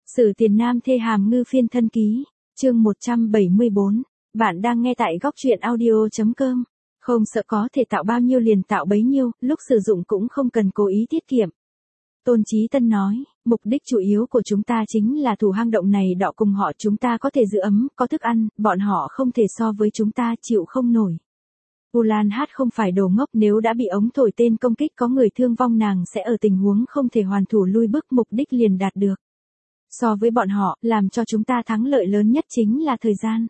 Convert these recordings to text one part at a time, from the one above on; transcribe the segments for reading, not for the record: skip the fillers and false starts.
Sử Tiền Nam thê hàm ngư phiên thân ký, chương 174. Bạn đang nghe tại góc truyện audio.com. Không sợ có thể tạo bao nhiêu liền tạo bấy nhiêu, lúc sử dụng cũng không cần cố ý tiết kiệm. Tôn Chí Tân nói, mục đích chủ yếu của chúng ta chính là thủ hang động này đọ cùng họ, chúng ta có thể giữ ấm, có thức ăn, bọn họ không thể so với chúng ta, chịu không nổi. Ulan Hát không phải đồ ngốc, nếu đã bị ống thổi tên công kích có người thương vong nàng sẽ ở tình huống không thể hoàn thủ lui bước, mục đích liền đạt được. So với bọn họ, làm cho chúng ta thắng lợi lớn nhất chính là thời gian.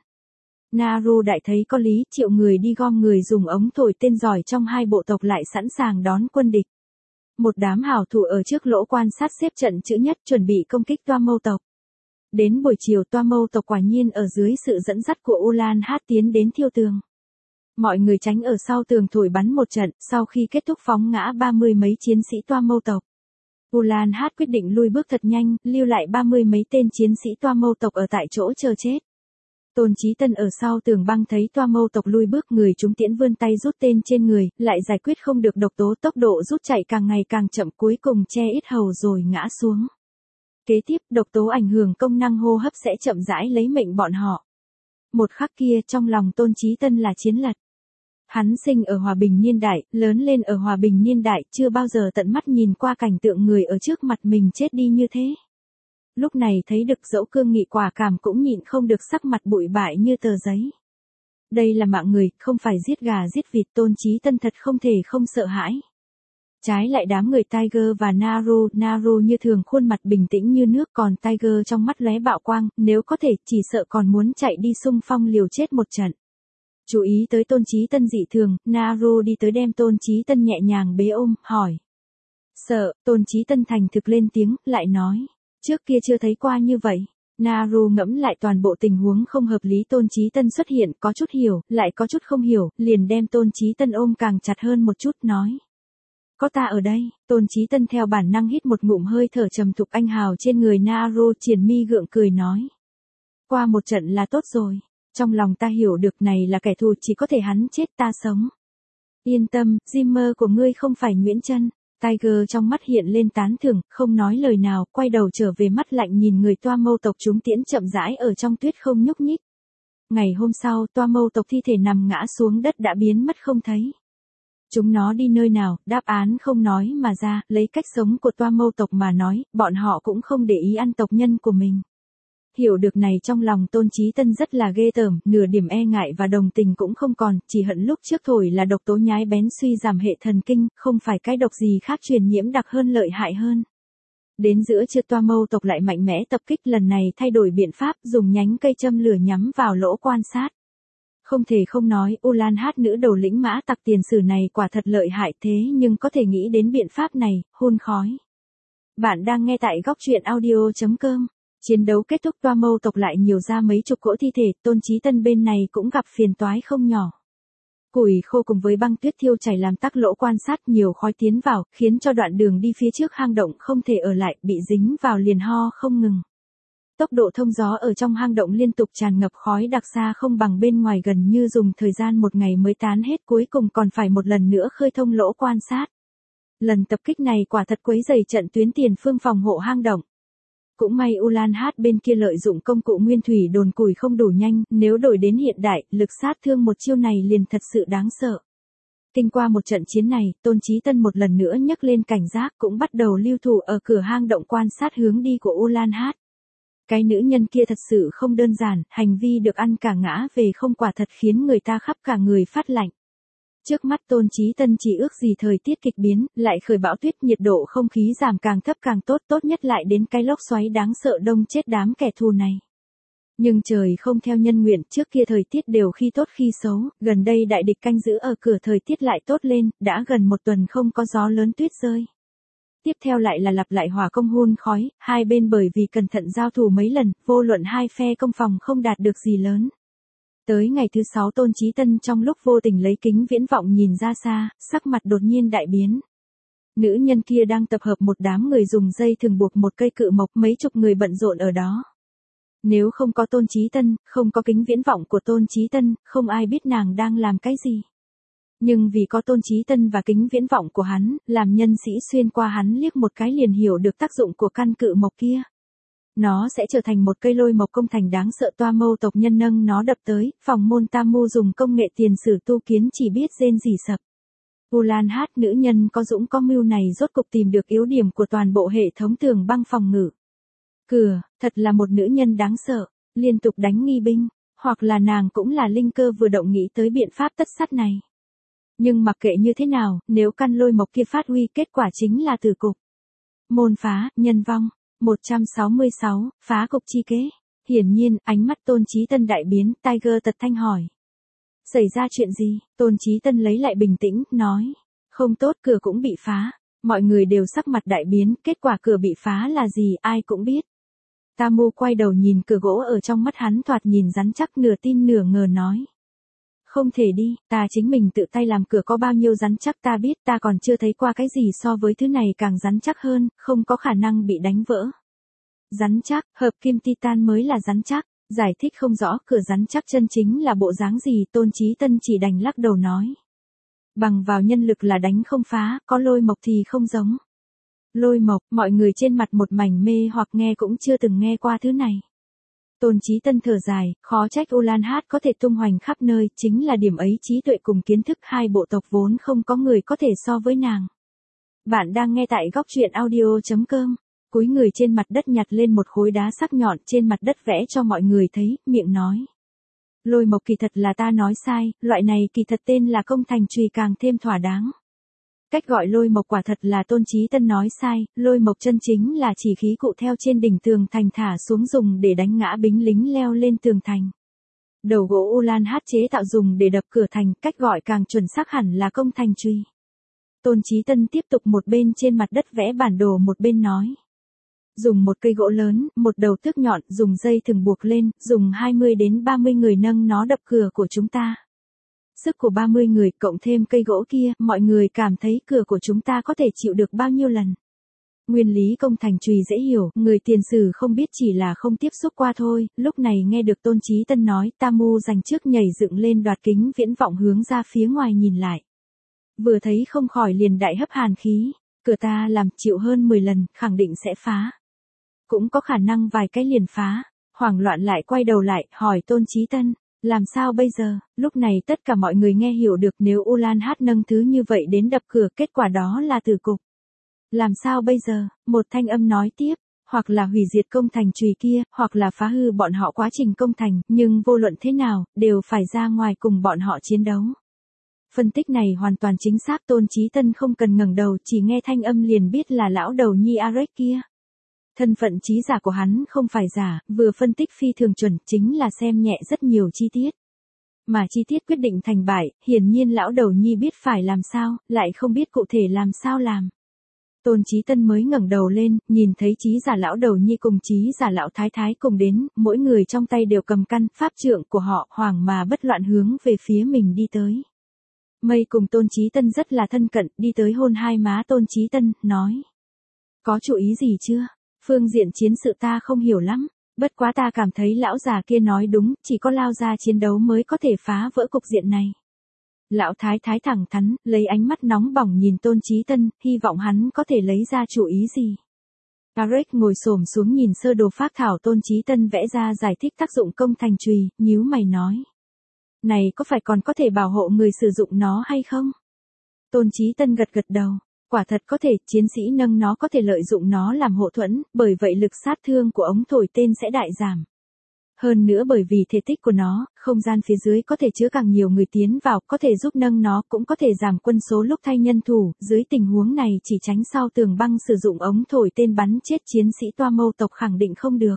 Naru đại thấy có lý, triệu người đi gom người dùng ống thổi tên giỏi trong hai bộ tộc lại sẵn sàng đón quân địch. Một đám hảo thủ ở trước lỗ quan sát xếp trận chữ nhất chuẩn bị công kích Toa Mâu tộc. Đến buổi chiều Toa Mâu tộc quả nhiên ở dưới sự dẫn dắt của Ulan Hát tiến đến thiêu tường. Mọi người tránh ở sau tường thổi bắn một trận, sau khi kết thúc phóng ngã 30 mấy chiến sĩ Toa Mâu tộc. Ulan Hát quyết định lui bước thật nhanh, lưu lại 30 mấy tên chiến sĩ Toa Mâu tộc ở tại chỗ chờ chết. Tôn Chí Tân ở sau tường băng thấy Toa Mâu tộc lui bước, người chúng tiễn vươn tay rút tên trên người, lại giải quyết không được độc tố, tốc độ rút chạy càng ngày càng chậm, cuối cùng che ít hầu rồi ngã xuống. Kế tiếp, độc tố ảnh hưởng công năng hô hấp sẽ chậm rãi lấy mệnh bọn họ. Một khắc kia trong lòng Tôn Chí Tân là chiến lật. Hắn sinh ở hòa bình niên đại, lớn lên ở hòa bình niên đại, chưa bao giờ tận mắt nhìn qua cảnh tượng người ở trước mặt mình chết đi như thế. Lúc này thấy được dẫu cương nghị quả cảm cũng nhịn không được, sắc mặt bụi bại như tờ giấy. Đây là mạng người, không phải giết gà giết vịt. Tôn Chí Tân thật không thể không sợ hãi. Trái lại đám người Tiger và Naru như thường khuôn mặt bình tĩnh như nước, còn Tiger trong mắt lóe bạo quang, nếu có thể chỉ sợ còn muốn chạy đi xung phong liều chết một trận. Chú ý tới Tôn Chí Tân dị thường, Naru đi tới đem Tôn Chí Tân nhẹ nhàng bế ôm, hỏi. Sợ, Tôn Chí Tân thành thực lên tiếng, lại nói. Trước kia chưa thấy qua như vậy. Naru ngẫm lại toàn bộ tình huống không hợp lý Tôn Chí Tân xuất hiện, có chút hiểu, lại có chút không hiểu, liền đem Tôn Chí Tân ôm càng chặt hơn một chút, nói. Có ta ở đây. Tôn Chí Tân theo bản năng hít một ngụm hơi thở trầm thục anh hào trên người Naru, triển mi gượng cười nói. Qua một trận là tốt rồi. Trong lòng ta hiểu được này là kẻ thù, chỉ có thể hắn chết ta sống. Yên tâm, Jimmer của ngươi không phải Nguyễn Chân. Tiger trong mắt hiện lên tán thưởng, không nói lời nào, quay đầu trở về, mắt lạnh nhìn người Toa Mâu tộc chúng tiễn chậm rãi ở trong tuyết không nhúc nhích. Ngày hôm sau, Toa Mâu tộc thi thể nằm ngã xuống đất đã biến mất không thấy. Chúng nó đi nơi nào, đáp án không nói mà ra, lấy cách sống của Toa Mâu tộc mà nói, bọn họ cũng không để ý ăn tộc nhân của mình. Hiểu được này trong lòng Tôn Chí Tân rất là ghê tởm, nửa điểm e ngại và đồng tình cũng không còn, chỉ hận lúc trước thổi là độc tố nhái bén suy giảm hệ thần kinh, không phải cái độc gì khác truyền nhiễm đặc hơn lợi hại hơn. Đến giữa trưa Toa Mâu tộc lại mạnh mẽ tập kích, lần này thay đổi biện pháp, dùng nhánh cây châm lửa nhắm vào lỗ quan sát. Không thể không nói, Ulan Hát nữ đầu lĩnh mã tặc tiền sử này quả thật lợi hại, thế nhưng có thể nghĩ đến biện pháp này, hun khói. Bạn đang nghe tại góc truyện audio.com. Chiến đấu kết thúc, Toa Mâu tộc lại nhiều ra mấy chục cỗ thi thể, Tôn Chí Tân bên này cũng gặp phiền toái không nhỏ. Củi khô cùng với băng tuyết thiêu chảy làm tắc lỗ quan sát, nhiều khói tiến vào, khiến cho đoạn đường đi phía trước hang động không thể ở lại, bị dính vào liền ho không ngừng. Tốc độ thông gió ở trong hang động liên tục tràn ngập khói đặc, xa không bằng bên ngoài, gần như dùng thời gian một ngày mới tán hết, cuối cùng còn phải một lần nữa khơi thông lỗ quan sát. Lần tập kích này quả thật quấy rầy trận tuyến tiền phương phòng hộ hang động. Cũng may Ulan Hát bên kia lợi dụng công cụ nguyên thủy đồn củi không đủ nhanh, nếu đổi đến hiện đại, lực sát thương một chiêu này liền thật sự đáng sợ. Kinh qua một trận chiến này, Tôn Chí Tân một lần nữa nhấc lên cảnh giác, cũng bắt đầu lưu thủ ở cửa hang động quan sát hướng đi của Ulan Hát. Cái nữ nhân kia thật sự không đơn giản, hành vi được ăn cả ngã về không quả thật khiến người ta khắp cả người phát lạnh. Trước mắt Tôn Chí Tân chỉ ước gì thời tiết kịch biến, lại khởi bão tuyết, nhiệt độ không khí giảm càng thấp càng tốt, tốt nhất lại đến cái lốc xoáy đáng sợ đông chết đám kẻ thù này. Nhưng trời không theo nhân nguyện, trước kia thời tiết đều khi tốt khi xấu, gần đây đại địch canh giữ ở cửa, thời tiết lại tốt lên, đã gần một tuần không có gió lớn tuyết rơi. Tiếp theo lại là lặp lại hỏa công hun khói, hai bên bởi vì cẩn thận giao thủ mấy lần, vô luận hai phe công phòng không đạt được gì lớn. Tới ngày thứ 6 Tôn Chí Tân trong lúc vô tình lấy kính viễn vọng nhìn ra xa, sắc mặt đột nhiên đại biến. Nữ nhân kia đang tập hợp một đám người dùng dây thừng buộc một cây cự mộc, mấy chục người bận rộn ở đó. Nếu không có Tôn Chí Tân, không có kính viễn vọng của Tôn Chí Tân, không ai biết nàng đang làm cái gì. Nhưng vì có Tôn Chí Tân và kính viễn vọng của hắn, làm nhân sĩ xuyên qua hắn liếc một cái liền hiểu được tác dụng của căn cự mộc kia. Nó sẽ trở thành một cây lôi mộc công thành đáng sợ. Toa mâu tộc nhân nâng nó đập tới, phòng môn Tamu dùng công nghệ tiền sử tu kiến chỉ biết rên rỉ sập. Ulan Hát, nữ nhân có dũng có mưu này rốt cục tìm được yếu điểm của toàn bộ hệ thống tường băng phòng ngự. Cửa, thật là một nữ nhân đáng sợ, liên tục đánh nghi binh, hoặc là nàng cũng là linh cơ vừa động nghĩ tới biện pháp tất sắt này. Nhưng mặc kệ như thế nào, nếu căn lôi mộc kia phát huy kết quả chính là tử cục. Môn phá, nhân vong. 166, phá cục chi kế. Hiển nhiên, ánh mắt Tôn Chí Tân đại biến, Tiger tật thanh hỏi. Xảy ra chuyện gì? Tôn Chí Tân lấy lại bình tĩnh, nói. Không tốt, cửa cũng bị phá. Mọi người đều sắc mặt đại biến, kết quả cửa bị phá là gì ai cũng biết. Tamu quay đầu nhìn cửa gỗ ở trong mắt hắn thoạt nhìn rắn chắc, nửa tin nửa ngờ nói. Không thể đi, ta chính mình tự tay làm cửa có bao nhiêu rắn chắc ta biết, ta còn chưa thấy qua cái gì so với thứ này càng rắn chắc hơn, không có khả năng bị đánh vỡ. Rắn chắc, hợp kim titan mới là rắn chắc, giải thích không rõ cửa rắn chắc chân chính là bộ dáng gì. Tôn Chí Tân chỉ đành lắc đầu nói. Bằng vào nhân lực là đánh không phá, có lôi mộc thì không giống. Lôi mộc, mọi người trên mặt một mảnh mê hoặc nghe cũng chưa từng nghe qua thứ này. Tôn Chí Tân thở dài, khó trách Ulan Hát có thể tung hoành khắp nơi, chính là điểm ấy trí tuệ cùng kiến thức hai bộ tộc vốn không có người có thể so với nàng. Bạn đang nghe tại góc truyện audio.com. Cúi người trên mặt đất nhặt lên một khối đá sắc nhọn trên mặt đất vẽ cho mọi người thấy, miệng nói. Lôi mộc kỳ thật là ta nói sai, loại này kỳ thật tên là công thành chùy càng thêm thỏa đáng. Cách gọi lôi mộc quả thật là Tôn Chí Tân nói sai, lôi mộc chân chính là chỉ khí cụ theo trên đỉnh tường thành thả xuống dùng để đánh ngã binh lính leo lên tường thành. Đầu gỗ Ulan Hát chế tạo dùng để đập cửa thành, cách gọi càng chuẩn xác hẳn là công thành chùy. Tôn Chí Tân tiếp tục một bên trên mặt đất vẽ bản đồ một bên nói. Dùng một cây gỗ lớn, một đầu thước nhọn, dùng dây thừng buộc lên, dùng 20 đến 30 người nâng nó đập cửa của chúng ta. Sức của 30 người cộng thêm cây gỗ kia, mọi người cảm thấy cửa của chúng ta có thể chịu được bao nhiêu lần. Nguyên lý công thành chùy dễ hiểu, người tiền sử không biết chỉ là không tiếp xúc qua thôi. Lúc này nghe được Tôn Chí Tân nói, Tamu dành trước nhảy dựng lên đoạt kính viễn vọng hướng ra phía ngoài nhìn lại. Vừa thấy không khỏi liền đại hấp hàn khí, cửa ta làm chịu hơn 10 lần, khẳng định sẽ phá. Cũng có khả năng vài cái liền phá. Hoảng loạn lại quay đầu lại, hỏi Tôn Chí Tân. Làm sao bây giờ? Lúc này tất cả mọi người nghe hiểu được nếu Ulan Hát nâng thứ như vậy đến đập cửa, kết quả đó là tử cục. Làm sao bây giờ? Một thanh âm nói tiếp, hoặc là hủy diệt công thành chùy kia, hoặc là phá hư bọn họ quá trình công thành, nhưng vô luận thế nào, đều phải ra ngoài cùng bọn họ chiến đấu. Phân tích này hoàn toàn chính xác. Tôn Chí Tân không cần ngẩng đầu, chỉ nghe thanh âm liền biết là lão đầu nhi Arek kia. Thân phận trí giả của hắn không phải giả, vừa phân tích phi thường chuẩn, chính là xem nhẹ rất nhiều chi tiết. Mà chi tiết quyết định thành bại, hiển nhiên lão đầu nhi biết phải làm sao, lại không biết cụ thể làm sao làm. Tôn Chí Tân mới ngẩng đầu lên, nhìn thấy trí giả lão đầu nhi cùng trí giả lão thái thái cùng đến, mỗi người trong tay đều cầm căn pháp trượng của họ, hoảng mà bất loạn hướng về phía mình đi tới. Mây cùng Tôn Chí Tân rất là thân cận, đi tới hôn hai má Tôn Chí Tân, nói. Có chú ý gì chưa? Phương diện chiến sự ta không hiểu lắm, bất quá ta cảm thấy lão già kia nói đúng, chỉ có lao ra chiến đấu mới có thể phá vỡ cục diện này. Lão thái thái thẳng thắn, lấy ánh mắt nóng bỏng nhìn Tôn Chí Tân, hy vọng hắn có thể lấy ra chủ ý gì. Arek ngồi xổm xuống nhìn sơ đồ phác thảo Tôn Chí Tân vẽ ra giải thích tác dụng công thành chùy, nhíu mày nói. Này có phải còn có thể bảo hộ người sử dụng nó hay không? Tôn Chí Tân gật gật đầu. Quả thật có thể, chiến sĩ nâng nó có thể lợi dụng nó làm hộ thuẫn, bởi vậy lực sát thương của ống thổi tên sẽ đại giảm. Hơn nữa bởi vì thể tích của nó, không gian phía dưới có thể chứa càng nhiều người tiến vào, có thể giúp nâng nó cũng có thể giảm quân số lúc thay nhân thủ, dưới tình huống này chỉ tránh sau tường băng sử dụng ống thổi tên bắn chết chiến sĩ toa mâu tộc khẳng định không được.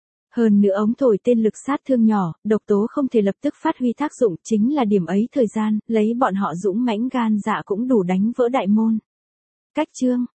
Hơn nữa ống thổi tên lực sát thương nhỏ, độc tố không thể lập tức phát huy tác dụng, chính là điểm ấy thời gian, lấy bọn họ dũng mãnh gan dạ cũng đủ đánh vỡ đại môn. Cách chương